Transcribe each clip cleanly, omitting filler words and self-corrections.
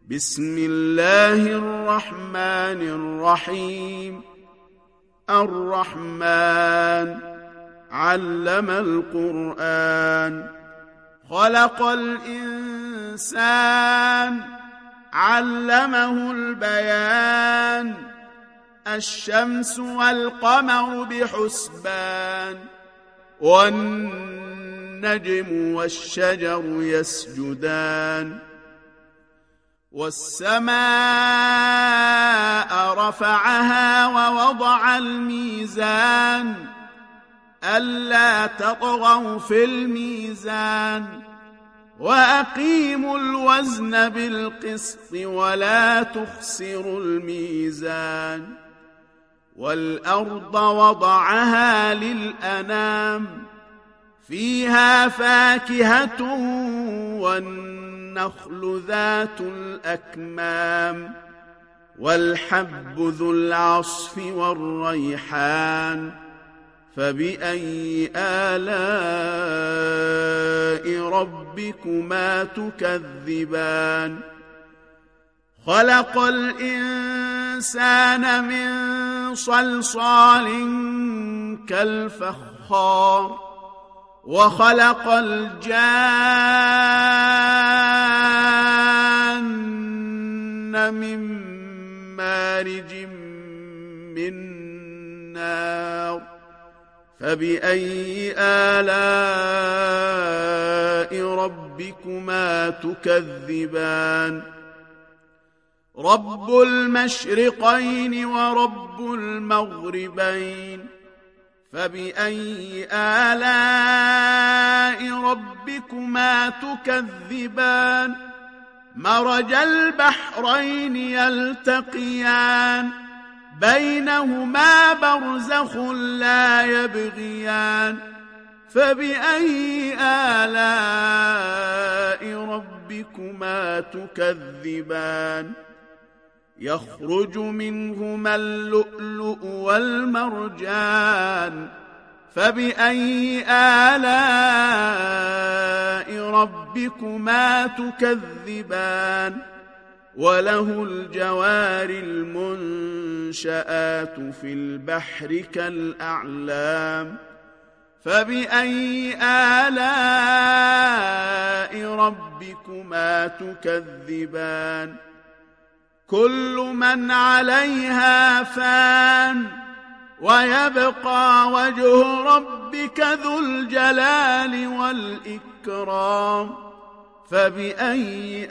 بسم الله الرحمن الرحيم. الرحمن علم القرآن، خلق الإنسان، علمه البيان. الشمس والقمر بحسبان، والنجم والشجر يسجدان. والسماء رفعها ووضع الميزان، ألا تطغوا في الميزان، وأقيموا الوزن بالقسط ولا تخسروا الميزان. والأرض وضعها للأنام، فيها فاكهة والنخل ذات الأكمام، والحب ذو العصف والريحان. فبأي آلاء ربكما تكذبان؟ خلق الإنسان من صلصال كالفخار، وخلق الجان من مارج من نار. فبأي آلاء ربكما تكذبان؟ رب المشرقين ورب المغربين. فبأي آلاء ربكما تكذبان؟ مرج البحرين يلتقيان، بينهما برزخ لا يبغيان. فبأي آلاء ربكما تكذبان؟ يخرج منهما اللؤلؤ والمرجان. فبأي آلاء ربكما تكذبان؟ وله الجوار المنشآت في البحر كالأعلام. فبأي آلاء ربكما تكذبان؟ كل من عليها فان، ويبقى وجه ربك ذو الجلال والإكرام. فبأي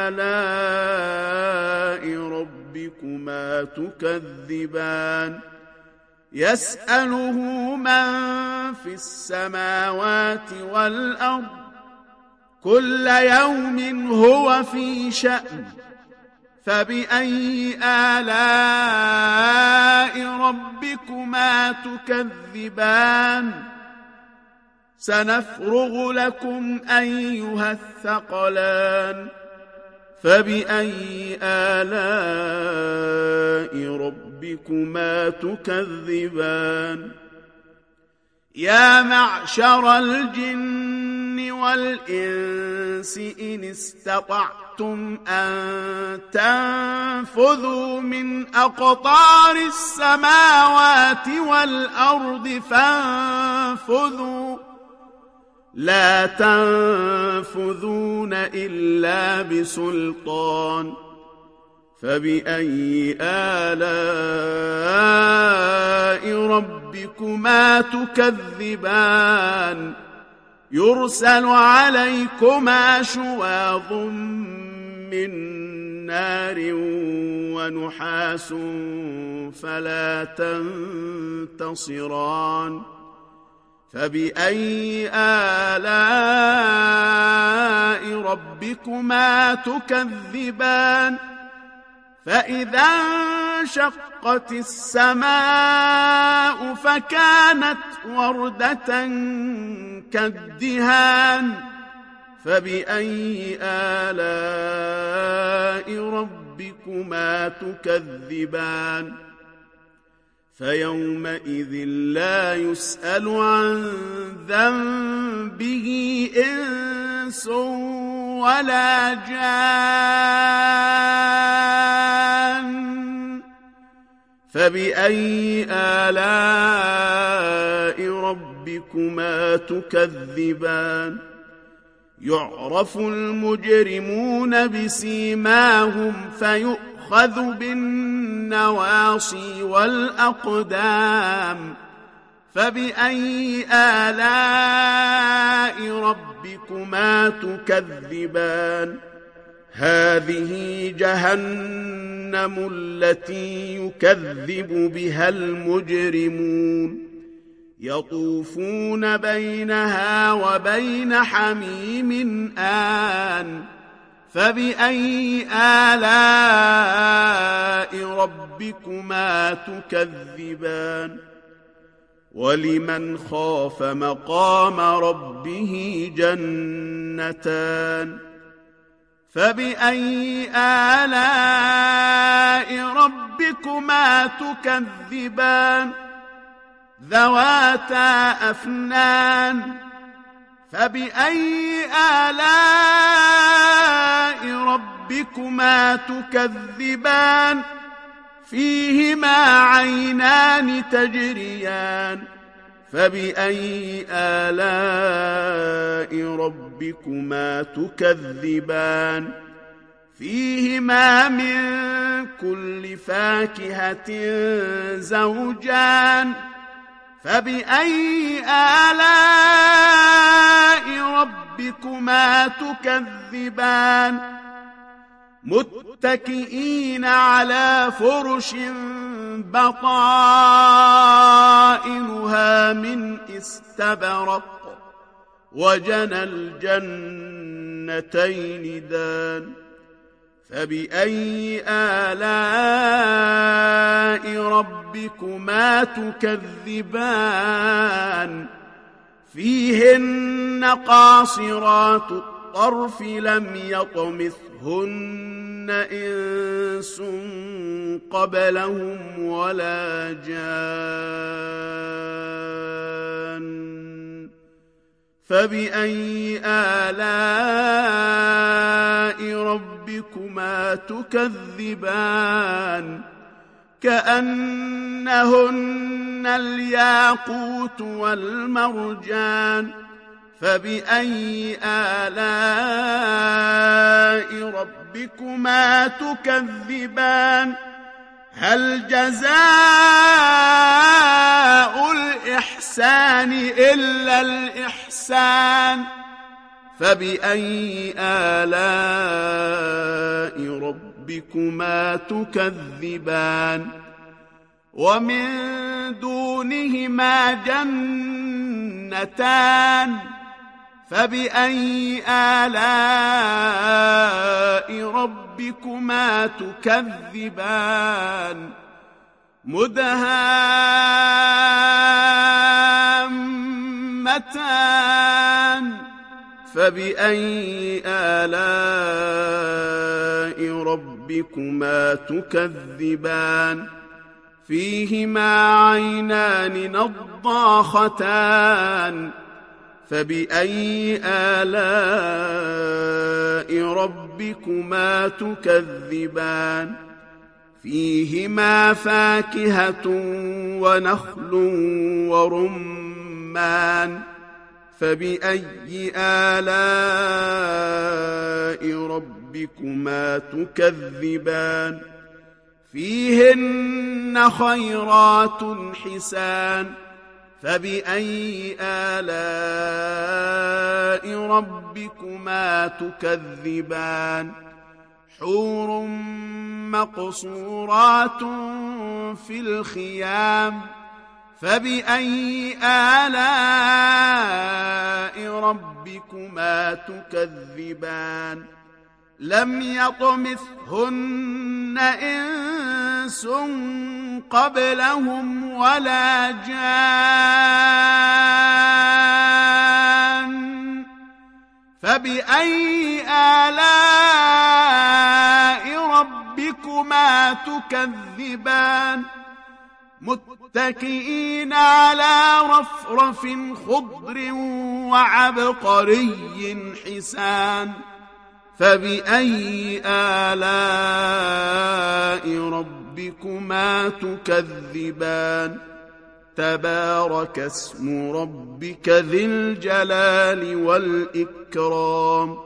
آلاء ربكما تكذبان؟ يسأله من في السماوات والأرض، كل يوم هو في شأن. فبأي آلاء ربكما تكذبان؟ سنفرغ لكم أيها الثقلان. فبأي آلاء ربكما تكذبان؟ يا معشر الجن والإنس إن استطعتم أن تنفذوا من أقطار السماوات والأرض فانفذوا، لا تنفذون إلا بسلطان. فبأي آلاء ربكما تكذبان؟ يرسل عليكما شواظ من نار ونحاس فلا تنتصران. فبأي آلاء ربكما تكذبان؟ فإذا انشقت السماء فكانت وردة كالدهان. فبأي آلاء ربكما تكذبان؟ فيومئذ لا يسأل عن ذنبه إنس ولا جان فبأي آلاء ربكما تكذبان يعرف المجرمون بسيماهم فيؤخذ بالنواصي والأقدام فبأي آلاء ربكما تكذبان هذه جهنم التي يكذب بها المجرمون يطوفون بينها وبين حميم آن فبأي آلاء ربكما تكذبان ولمن خاف مقام ربه جنتان فبأي آلاء ربكما تكذبان ذواتا أفنان فبأي آلاء ربكما تكذبان فيهما عينان تجريان فبأي آلاء ربكما تكذبان فيهما من كل فاكهة زوجان فبأي آلاء ربكما تكذبان متكئين على فرش بطائنها من استبرق وجنى الجنتين دان فبأي آلاء ربكما تكذبان فيهن قاصرات الطرف لم يطمثهن إنس قبلهم ولا جان فبأي آلاء ربكما تكذبان كأنهن الياقوت والمرجان فبأي آلاء ربكما تكذبان هل جزاء الإحسان إلا الإحسان فبأي آلاء ربكما تكذبان ومن دونهما جنتان فبأي آلاء ربكما تكذبان مدهامتان فبأي آلاء ربكما تكذبان فيهما عينان نضاختان فبأي آلاء ربكما تكذبان فيهما فاكهة ونخل ورمان فبأي آلاء ربكما تكذبان فيهن خيرات حسان فبأي آلاء ربكما تكذبان حور مقصورات في الخيام فبأي آلاء ربكما تكذبان لم يطمثهن إنس قبلهم ولا جان فبأي آلاء ربكما تكذبان متكئين على رفرف خضر وعبقري حسان فبأي آلاء ربكما تكذبان تبارك اسم ربك ذي الجلال والإكرام.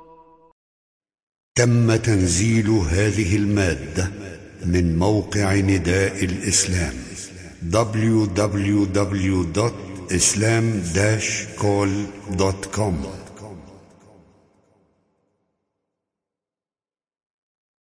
تم تنزيل هذه المادة من موقع نداء الإسلام www.islam-call.com